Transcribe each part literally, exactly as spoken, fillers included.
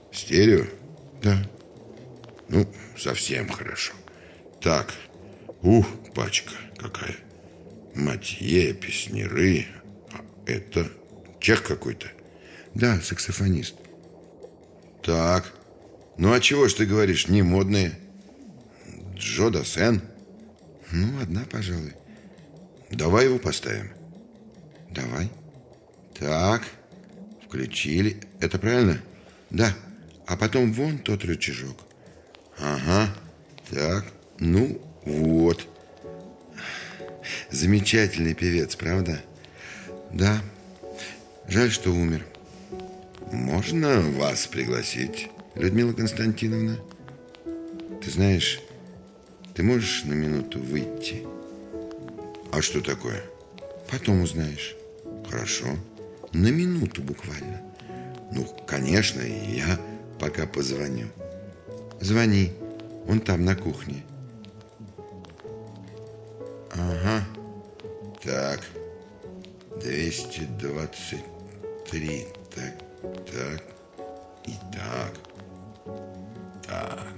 Стерео? Да. Ну, совсем хорошо. Так, ух, пачка какая. Матье, песняры. А это чех какой-то? Да, саксофонист. Так, ну а чего ж ты говоришь, не модные? Джо Дассен? Ну, одна, пожалуй. Давай его поставим. Давай. Так, включили. Это правильно? Да, а потом вон тот рычажок. Ага, так, ну вот. Замечательный певец, правда? Да, жаль, что умер. Можно вас пригласить, Людмила Константиновна? Ты знаешь, ты можешь на минуту выйти? А что такое? Потом узнаешь. Хорошо. На минуту буквально. Ну, конечно, и я пока позвоню. Звони, он там на кухне. Ага. Так, двести двадцать три. Так, так и так. Так.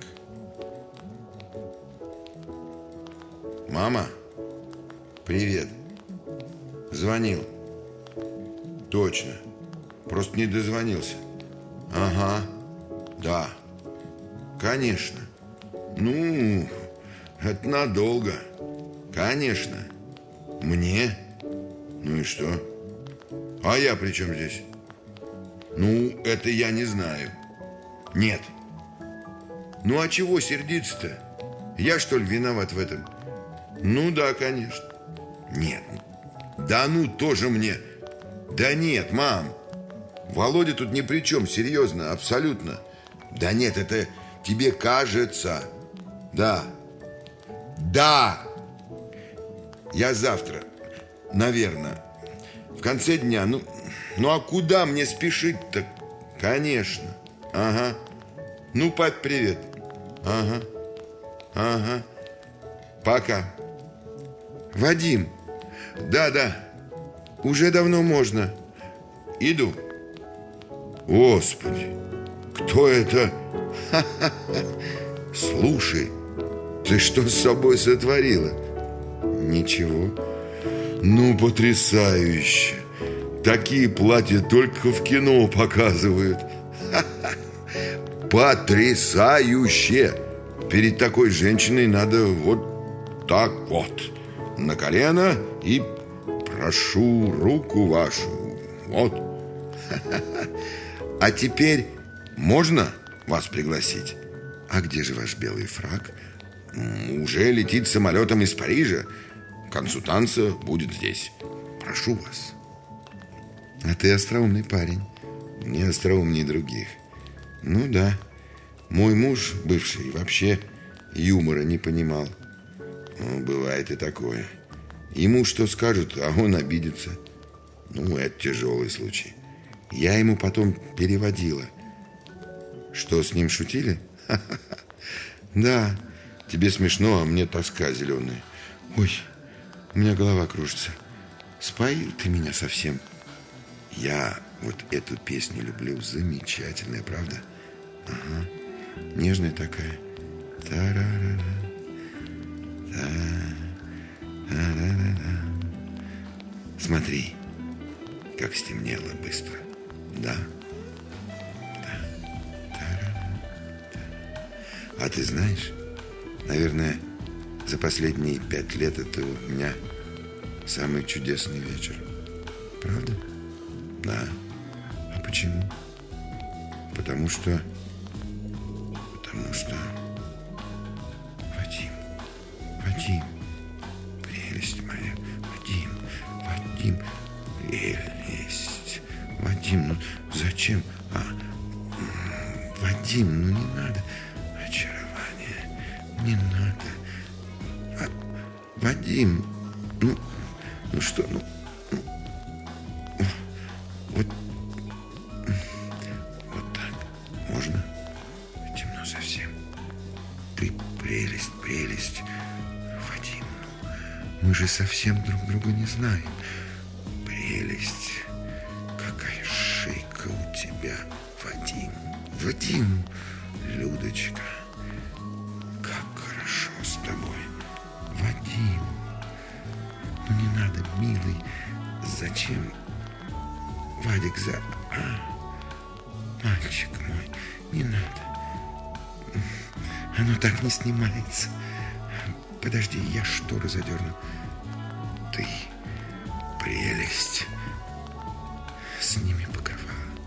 Мама? Привет. Звонил. Точно. Просто не дозвонился. Ага. Да. Конечно. Ну, это надолго. Конечно. Мне? Ну и что? А я при чем здесь? Ну, это я не знаю. Нет. Ну, а чего сердиться-то? Я, что ли, виноват в этом? Ну, да, конечно. Нет. Да ну, тоже мне. Да нет, мам. Володя тут ни при чем, серьезно, абсолютно. Да нет, это тебе кажется. Да. Да. Я завтра, наверное, в конце дня. Ну, ну а куда мне спешить-то? Конечно. Ага. Ну, пап, привет. Ага. Ага. Пока. Вадим. Да-да. Уже давно можно. Иду. Господи, кто это? Ха-ха-ха. Слушай, ты что с собой сотворила? Ничего. Ну, потрясающе. Такие платья только в кино показывают. Ха-ха. Потрясающе. Перед такой женщиной надо вот так вот. На колено и прошу руку вашу. Вот. Ха-ха-ха. А теперь можно вас пригласить? А где же ваш белый фрак? Уже летит самолетом из Парижа. К концу танца будет здесь. Прошу вас. А ты остроумный парень. Не остроумнее других. Ну да. Мой муж, бывший, вообще юмора не понимал. Ну, бывает и такое. Ему что скажут, а он обидится. Ну, это тяжелый случай. Я ему потом переводила. Что, с ним шутили? Ха-ха-ха. Да. Тебе смешно, а мне тоска зеленая. Ой, у меня голова кружится. Споил ты меня совсем. Я вот эту песню люблю. Замечательная, правда? Ага. Нежная такая. Та-ра-ра-ра. Та-ра-ра-ра. Смотри, как стемнело быстро. Да? Да. А ты знаешь, наверное, за последние пять лет это у меня самый чудесный вечер. Правда? Да. А почему? Потому что... Потому что... Вадим, Вадим, прелесть моя, Вадим, Вадим, прелесть. Вадим, ну зачем? А, Вадим, ну не надо. Очарование, не надо. А, Вадим, ну, ну что, ну, ну, вот, вот так можно? Темно совсем. Ты прелесть, прелесть. Вадим, ну, мы же совсем друг друга не знаем. Прелесть. Какая шейка у тебя, Вадим, Вадим, Людочка, как хорошо с тобой. Вадим, ну не надо, милый. Зачем, Вадик, за... А, мальчик мой, не надо. Оно так не снимается. Подожди, я шторы задерну. Ты прелесть. Сними покрывало.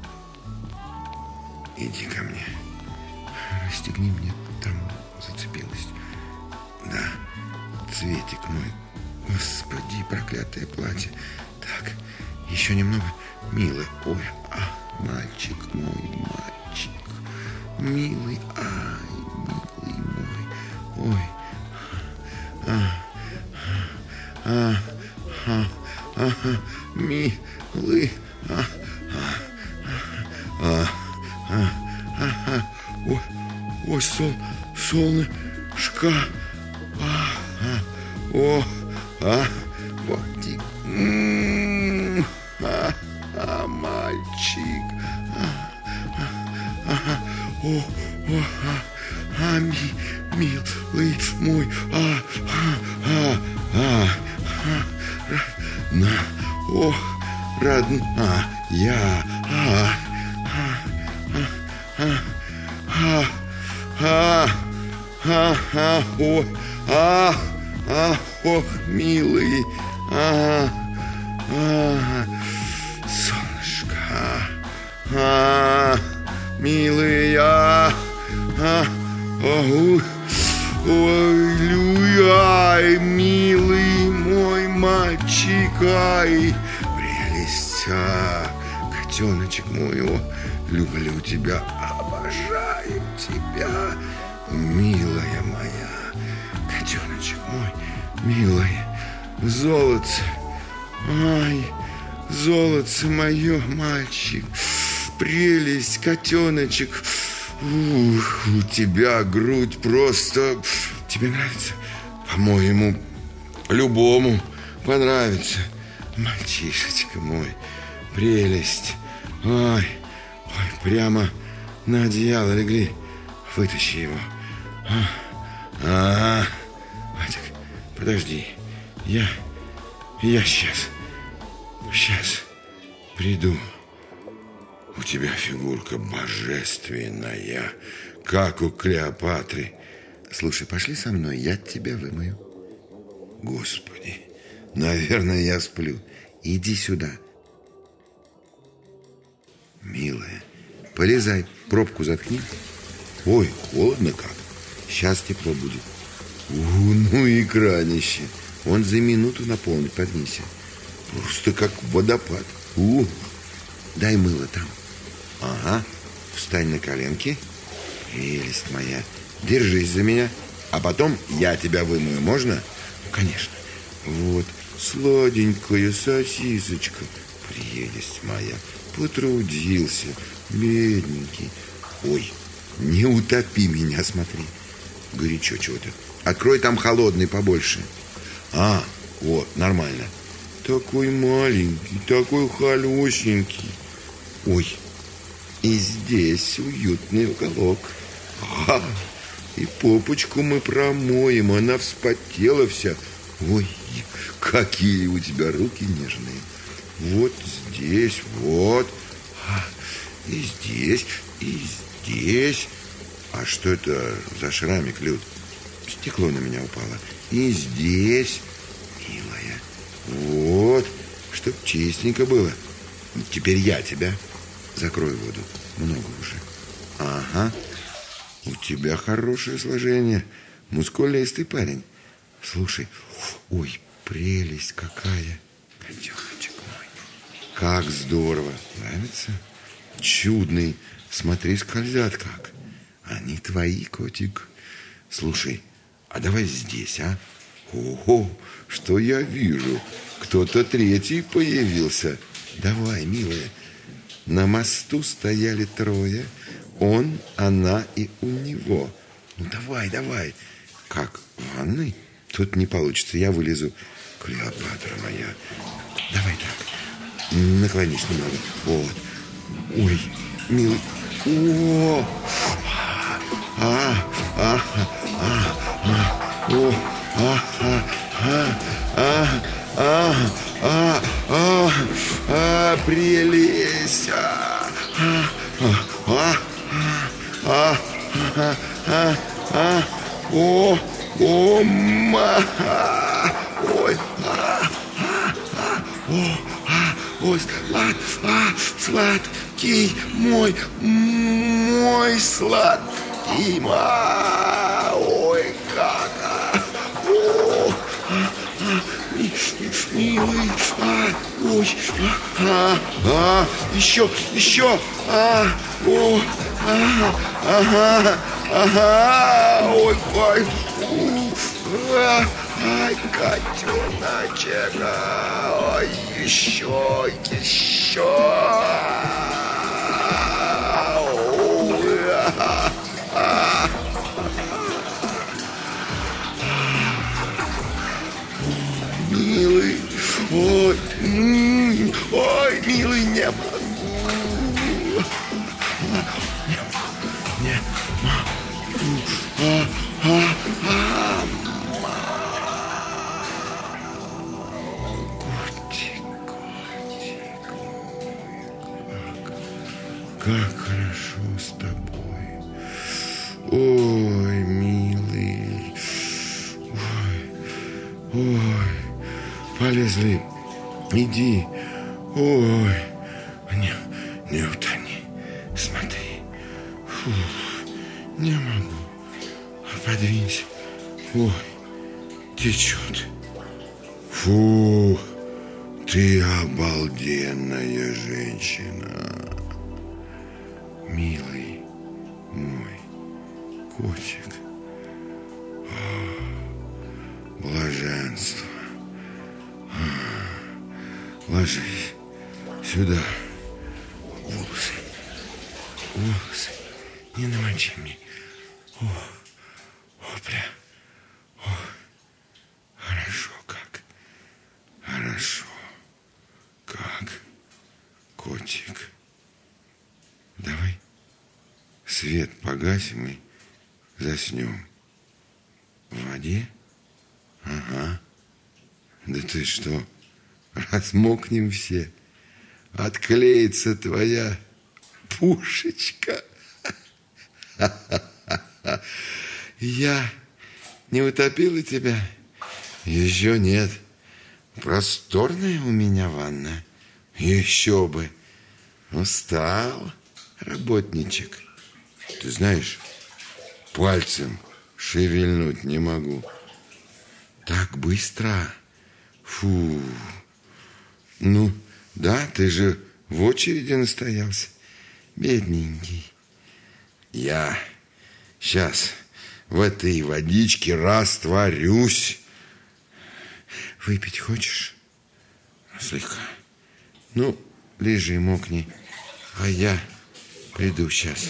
Иди ко мне. Расстегни мне, там зацепилась. Да, цветик мой. Господи, проклятое платье. Так, еще немного. Милый, ой, а, мальчик мой, мальчик. Милый, ай, милый мой. Ой. А, а, а, а, а, милый. А, а, а, а, а, а. Ой, ой, сол, солнышко. А, а, о, а, Вадик. М-м-м, а, а, мальчик. А, а, а, о, о, а, а, ми, милый мой. А, а, а, а, а, на, о, родная, я, а, а, а, а, а, а, о, а, а, ох, милый, а, а, солнышко, а, милый, а, а, ой, ой, люй, милый мой мальчик, ай, прелесть, а, котеночек мой, о, люблю тебя, обожаю тебя, милая моя, котеночек мой, милая, золотце, ай, золотце мое, мальчик, прелесть, котеночек, ух, у тебя грудь просто, тебе нравится? По-моему, любому понравится, мальчишечка мой, прелесть, ой, ой, прямо на одеяло легли, вытащи его, а, а, Вадик, подожди, я, я сейчас, сейчас приду. У тебя фигурка божественная, как у Клеопатры. Слушай, пошли со мной, я тебя вымою. Господи, наверное, я сплю. Иди сюда. Милая, полезай, пробку заткни. Ой, холодно как. Сейчас тепло будет. У, ну и кранище. Он за минуту наполнит, поднися. Просто как водопад. У, дай мыло там. Ага, встань на коленки. Прелесть моя. Держись за меня. А потом я тебя вымою, можно? Конечно. Вот, сладенькая сосисочка. Прелесть моя. Потрудился, бедненький. Ой, не утопи меня, смотри. Горячо чего-то. Открой там холодный побольше. А, вот, нормально. Такой маленький, такой холёсенький. Ой, и здесь уютный уголок. А, и попочку мы промоем, она вспотела вся. Ой, какие у тебя руки нежные. Вот здесь, вот. А, и здесь, и здесь. А что это за шрамик, Люд? Стекло на меня упало. И здесь, милая. Вот, чтоб чистенько было. Теперь я тебя. Закрой воду. Много уже. Ага. У тебя хорошее сложение. Мускулистый парень. Слушай, ой, прелесть какая. Котеночек мой. Как здорово. Нравится? Чудный. Смотри, скользят как. Они твои, котик. Слушай, а давай здесь, а? Ого, что я вижу? Кто-то третий появился. Давай, милая. На мосту стояли трое. Он, она и у него. Ну, давай, давай. Как, в ванной? Тут не получится, я вылезу. Клеопатра моя. Давай так. Наклонись немного. Вот. Ой, милый. О, а, а, а, а, о, а, а, а, а, а, а, а, а, прелесть, а, а, а, а, а, а, а, о, о, ма, ой, а, а, а, о, а, ой, слад, а, сладкий мой, мой сладкий, ма, ой, как, а, о, а, а, милый, а, ой, а, а, еще, еще, а, о, а, ага, ага, ой, ой, а, ай, котеночек, ой, еще, еще, ой, а, а. Милый, ой, ой, милый, не могу, не, не могу, а, а, а, котик, котик, как, как хорошо с тобой, ой, милый, ой, ой. Полезли, иди, ой, не, не утони, смотри, фу, не могу, подвинься, ой, течет, фу, ты обалденная женщина, милый мой котик, блаженство. Ложись сюда. Волосы. Волосы. Не намочи мне. О, о, прям. О, хорошо как. Хорошо. Как. Котик. Давай свет погасим и заснем. В воде? Ага. Да ты что? Размокнем все. Отклеится твоя пушечка. Я не утопила тебя? Еще нет. Просторная у меня ванна. Еще бы. Устал, работничек. Ты знаешь, пальцем шевельнуть не могу. Так быстро. Фу. Ну, да, ты же в очереди настоялся. Бедненький. Я сейчас в этой водичке растворюсь. Выпить хочешь? Слегка. Ну, лежи, мокни. А я приду сейчас.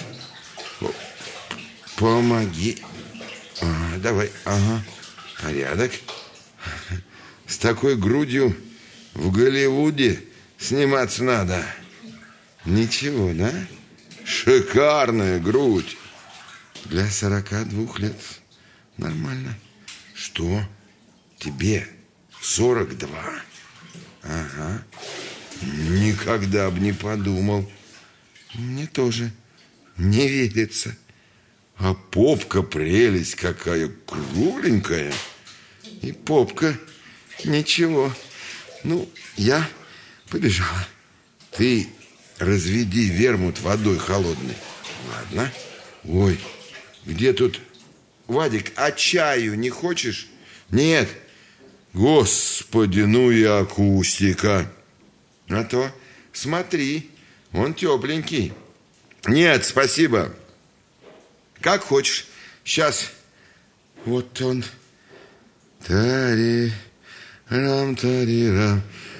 Помоги. Ага, давай. Ага. Порядок. С такой грудью в Голливуде сниматься надо. Ничего, да? Шикарная грудь. Для сорока двух лет нормально. Что? Тебе сорок два? Ага. Никогда бы не подумал. Мне тоже не верится. А попка прелесть какая, кругленькая. И попка ничего. Ну, я побежала. Ты разведи вермут водой холодной. Ладно. Ой, где тут... Вадик, а чаю не хочешь? Нет. Господи, ну и акустика. А то, смотри, он тепленький. Нет, спасибо. Как хочешь. Сейчас. Вот он. Тари, рам, тари, рам,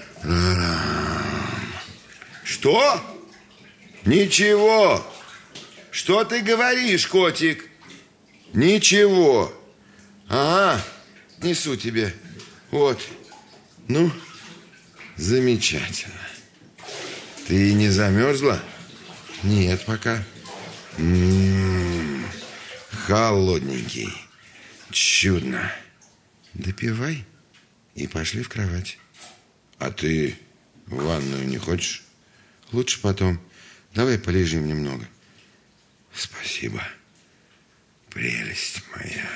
рам. Что? Ничего. Что ты говоришь, котик? Ничего. Ага, несу тебе. Вот. Ну, замечательно. Ты не замерзла? Нет пока. М-м-м, холодненький. Чудно. Допивай и пошли в кровать. А ты в ванную не хочешь? Лучше потом. Давай полежим немного. Спасибо. Прелесть моя.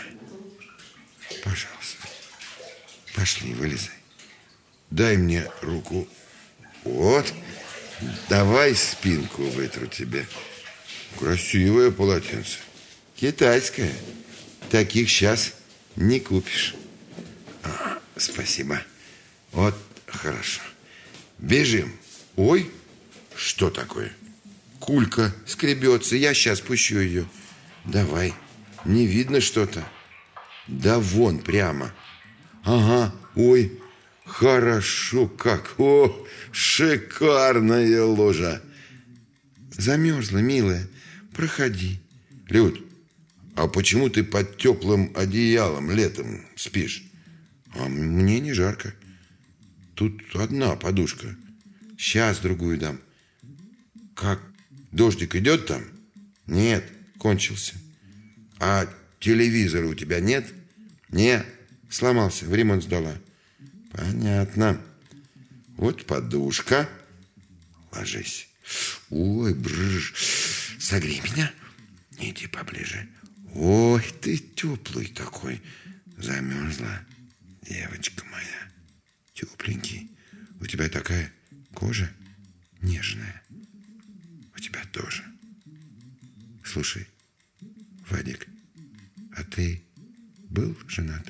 Пожалуйста. Пошли, вылезай. Дай мне руку. Вот. Давай спинку вытру тебе. Красивое полотенце. Китайское. Таких сейчас не купишь. А, спасибо. Вот хорошо. Бежим. Ой, что такое? Кулька скребется. Я сейчас пущу ее. Давай. Не видно что-то? Да вон прямо. Ага. Ой, хорошо как. О, шикарная ложа. Замерзла, милая. Проходи. Люд, а почему ты под теплым одеялом летом спишь? А мне не жарко. Тут одна подушка. Сейчас другую дам. Как? Дождик идет там? Нет, кончился. А телевизора у тебя нет? Не, сломался, в ремонт сдала. Понятно. Вот подушка. Ложись. Ой, брыж. Согрей меня. Иди поближе. Ой, ты теплый такой. Замерзла, девочка моя. Тепленький. У тебя такая кожа нежная. У тебя тоже. Слушай, Вадик, а ты был женат?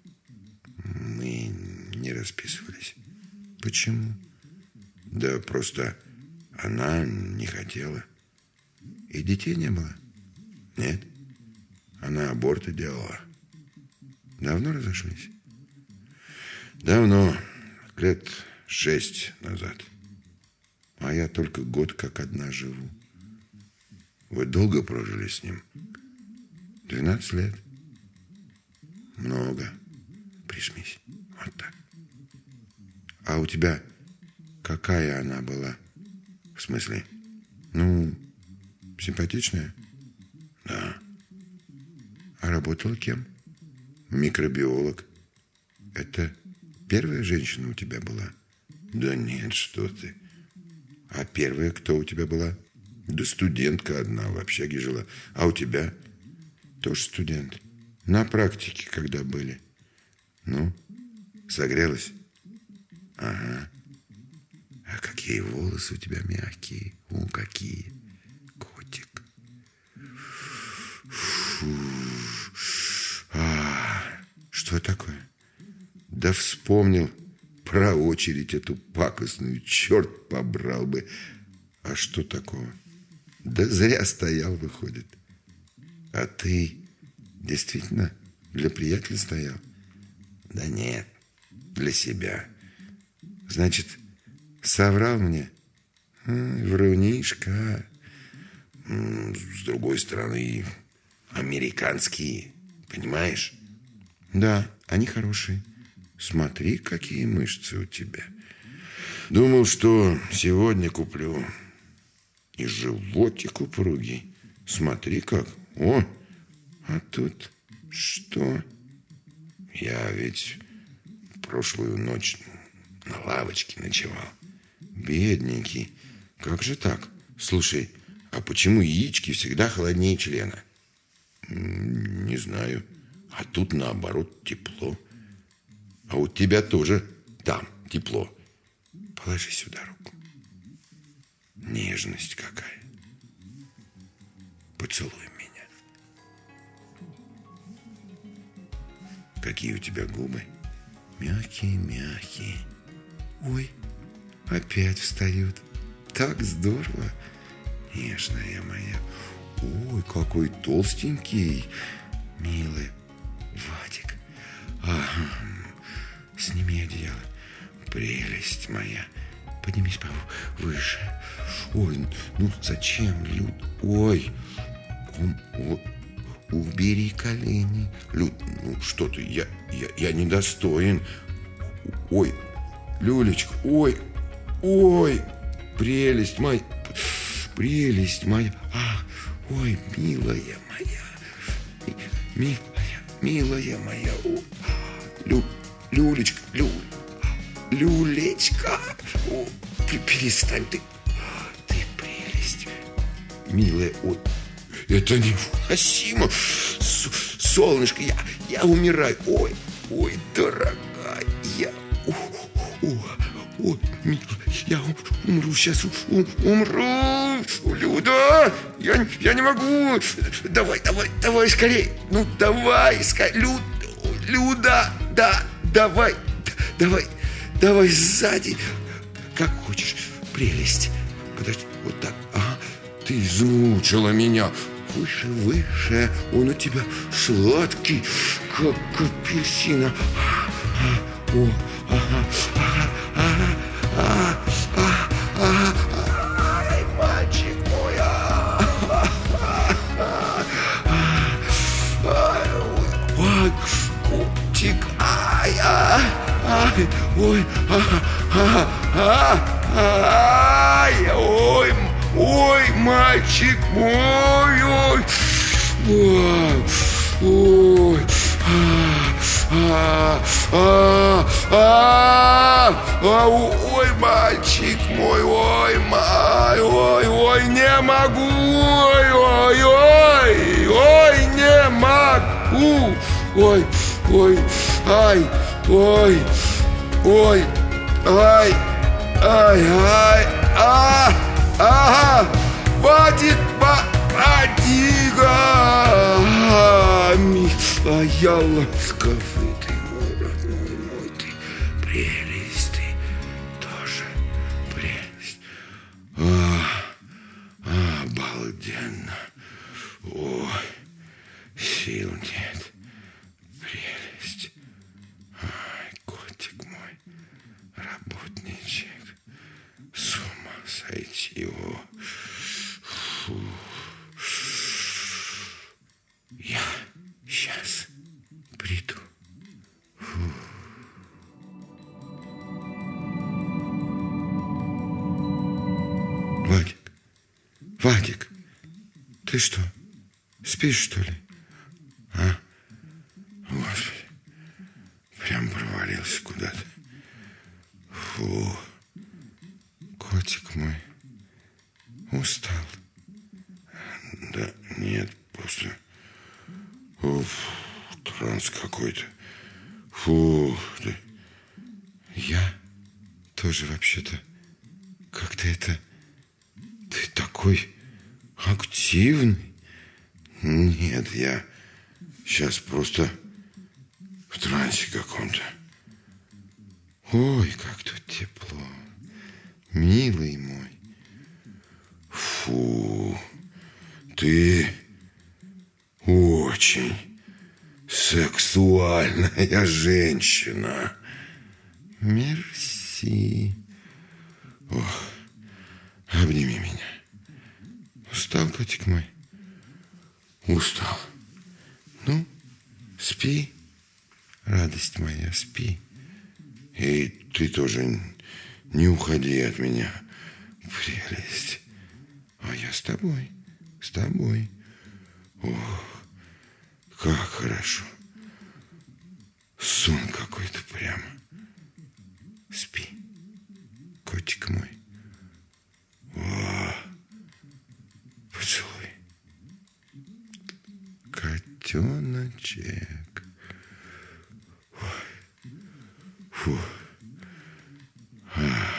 Мы не расписывались. Почему? Да просто она не хотела. И детей не было? Нет, она аборты делала. Давно разошлись? Давно, лет шесть назад. А я только год как одна живу. Вы долго прожили с ним? Двенадцать лет. Много. Прижмись. Вот так. А у тебя какая она была? В смысле? Ну, симпатичная? Да. А работала кем? Микробиолог. Это первая женщина у тебя была? Да нет, что ты. А первая кто у тебя была? Да студентка одна в общаге жила. А у тебя? Тоже студент. На практике когда были? Ну, согрелась? Ага. А какие волосы у тебя мягкие. О, какие. Котик. Фу. А, что такое? Да вспомнил про очередь эту пакостную. Черт побрал бы. А что такого? Да зря стоял, выходит. А ты действительно для приятеля стоял? Да нет, для себя. Значит, соврал мне? А, врунишка. С другой стороны, американские, понимаешь? Да, они хорошие. Смотри, какие мышцы у тебя. Думал, что сегодня куплю. И животик упругий. Смотри как. О, а тут что? Я ведь прошлую ночь на лавочке ночевал. Бедненький. Как же так? Слушай, а почему яички всегда холоднее члена? Не знаю. А тут наоборот тепло. А у тебя тоже там тепло. Положи сюда руку. Нежность какая. Поцелуй меня. Какие у тебя губы. Мягкие-мягкие. Ой, опять встают. Так здорово. Нежная моя. Ой, какой толстенький. Милый. Вадик. Ага. Сними одеяло. Прелесть моя. Поднимись повыше. Ой, ну зачем, Люд? Ой. Ой. Убери колени. Люд, ну что ты, я, я, я недостоин. Ой, Люлечка, ой, ой, прелесть моя, прелесть моя. А, ой, Ой, милая моя, милая, милая моя, Лю, Люлечка, Лю, Люлечка, о, перестань ты, ты прелесть, милая, ой, это невыносимо, солнышко, я, я умираю, ой, ой, дорогая, о, о, ой, милая, я умру сейчас, ум, умру, Люда, я, я не могу, давай, давай, давай скорее, ну давай, скорее, Люд, Люда, да, давай, давай, давай сзади, как хочешь, прелесть, подожди, вот так, ага, ты измучила меня, выше, выше, он у тебя сладкий, как апельсина, о, ага, ага, ага, ага, ага, ага, ай, мальчик мой, ай, котик, ай, ай, ай, ой, ага, ага, ай, ой, ой, мальчик мой, ой, ой, ой, а, а, а, а, ой, мальчик мой, ой, май, ой, ой, не могу, ой, ой, ой, ой, не могу, ой, ой, ай, ой, ой, ай, ай, ай, а, ага, хватит, Батига, милая ласковый ты, мой родной мой, ты прелесть, ты тоже прелесть. А, а, обалденно. Ой, сил нет. Прелесть. Ай, котик мой, работничек. С ума сойти его. Фу. Я сейчас приду. Фу. Вадик, Вадик, ты что, спишь, что ли? А? Господи, прям провалился куда-то. Фу, котик мой, устал. Да нет, просто уф, транс какой-то. Фу, да. Я тоже вообще-то как-то это... Ты такой активный. Нет, я сейчас просто в трансе каком-то. Ой, как тут тепло. Милый мой. Фу, ты очень сексуальная женщина. Мерси. Ох, обними меня. Устал, котик мой? Устал. Ну, спи, радость моя, спи. И ты тоже не уходи от меня, прелесть. А я с тобой, с тобой. Ох, как хорошо. Сон какой-то прямо. Спи, котик мой. О, поцелуй. Котеночек. Ой. Фу. А.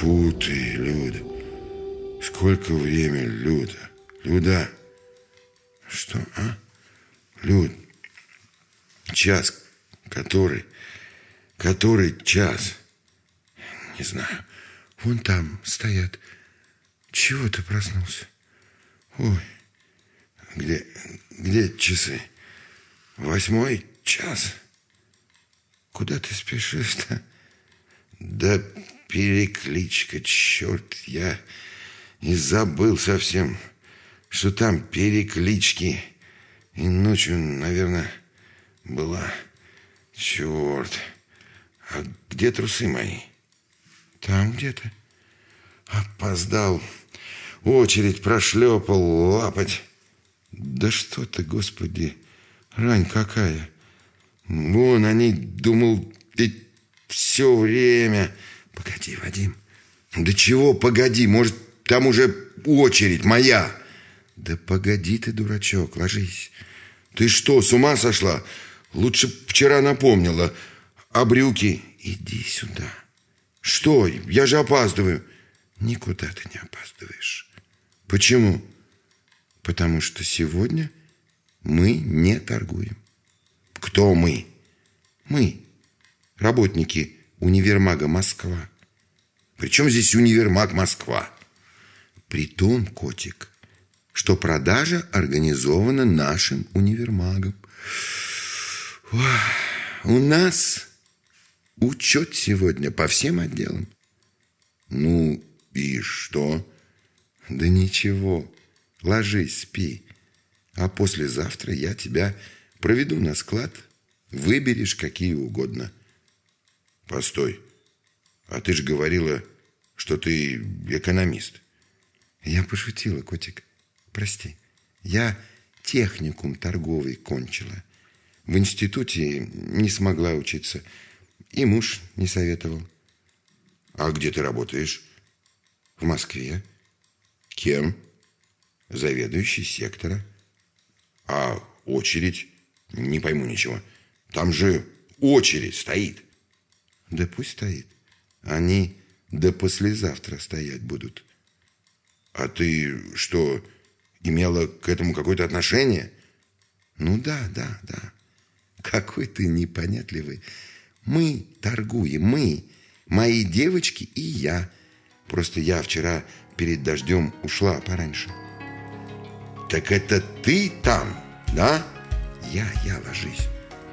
Фу ты, Люда. Сколько время, Люда? Люда. Что, а? Люд. Час. Который? Который час? Не знаю. Вон там стоят. Чего ты проснулся? Ой. Где, где часы? Восьмой час. Куда ты спешишь-то? Да перекличка, черт, я и забыл совсем, что там переклички. И ночью, наверное, была. Черт. А где трусы мои? Там где-то. Опоздал. Очередь прошлепал, лапать. Да что ты, Господи, рань какая. Вон они, думал, ведь все время. Погоди, Вадим. Да чего погоди, может, там уже очередь моя. Да погоди ты, дурачок, ложись. Ты что, с ума сошла? Лучше вчера напомнила. А брюки? Иди сюда. Что? Я же опаздываю. Никуда ты не опаздываешь. Почему? Потому что сегодня мы не торгуем. Кто мы? Мы, работники универмага Москва. Причем здесь универмаг Москва? Притом, котик, что продажа организована нашим универмагом. У нас учет сегодня по всем отделам. Ну и что? Да ничего, ложись, спи. А послезавтра я тебя проведу на склад. Выберешь какие угодно. Постой, а ты же говорила, что ты экономист. Я пошутила, котик. Прости. Я техникум торговый кончила. В институте не смогла учиться. И муж не советовал. А где ты работаешь? В Москве. Кем? Заведующий сектора. А очередь? Не пойму ничего. Там же очередь стоит. Да пусть стоит. Они до послезавтра стоять будут. А ты что, имела к этому какое-то отношение? Ну да, да, да. Какой ты непонятливый. Мы торгуем, мы, мои девочки и я. Просто я вчера перед дождем ушла пораньше. Так это ты там, да? Я, я, ложись.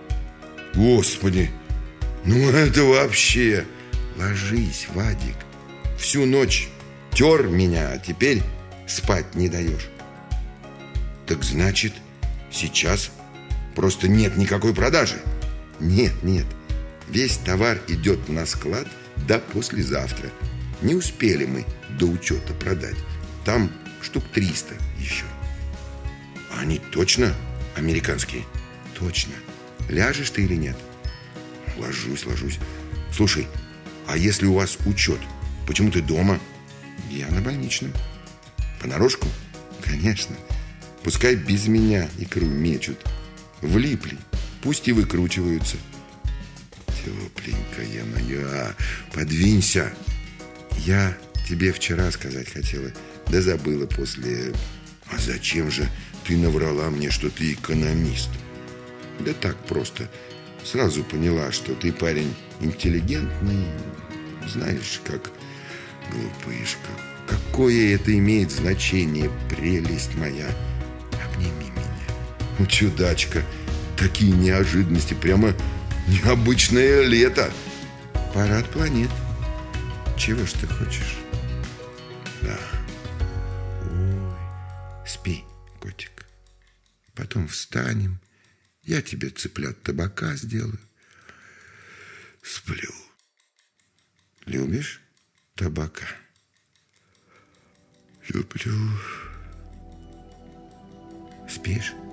Господи, ну это вообще... Ложись, Вадик. Всю ночь тер меня, а теперь спать не даешь. Так значит, сейчас просто нет никакой продажи? Нет, нет. Весь товар идет на склад до послезавтра. Не успели мы до учета продать. Там штук триста еще. Они точно американские? Точно. Ляжешь ты или нет? Ложусь, ложусь. Слушай, а если у вас учет, почему ты дома? Я на больничном. Понарошку? Конечно. Пускай без меня икру мечут. Влипли, пусть и выкручиваются. Тепленькая моя, подвинься. Я тебе вчера сказать хотела, да забыла после. А зачем же ты наврала мне, что ты экономист? Да так просто. Сразу поняла, что ты парень интеллигентный. Знаешь, как глупышка. Какое это имеет значение, прелесть моя? Обними меня. Ну, чудачка, такие неожиданности, прямо необычное лето. Парад планет. Чего ж ты хочешь? Да. Ой, спи, котик. Потом встанем. Я тебе цыплят табака сделаю. Сплю. Любишь табака? Люблю. Спишь?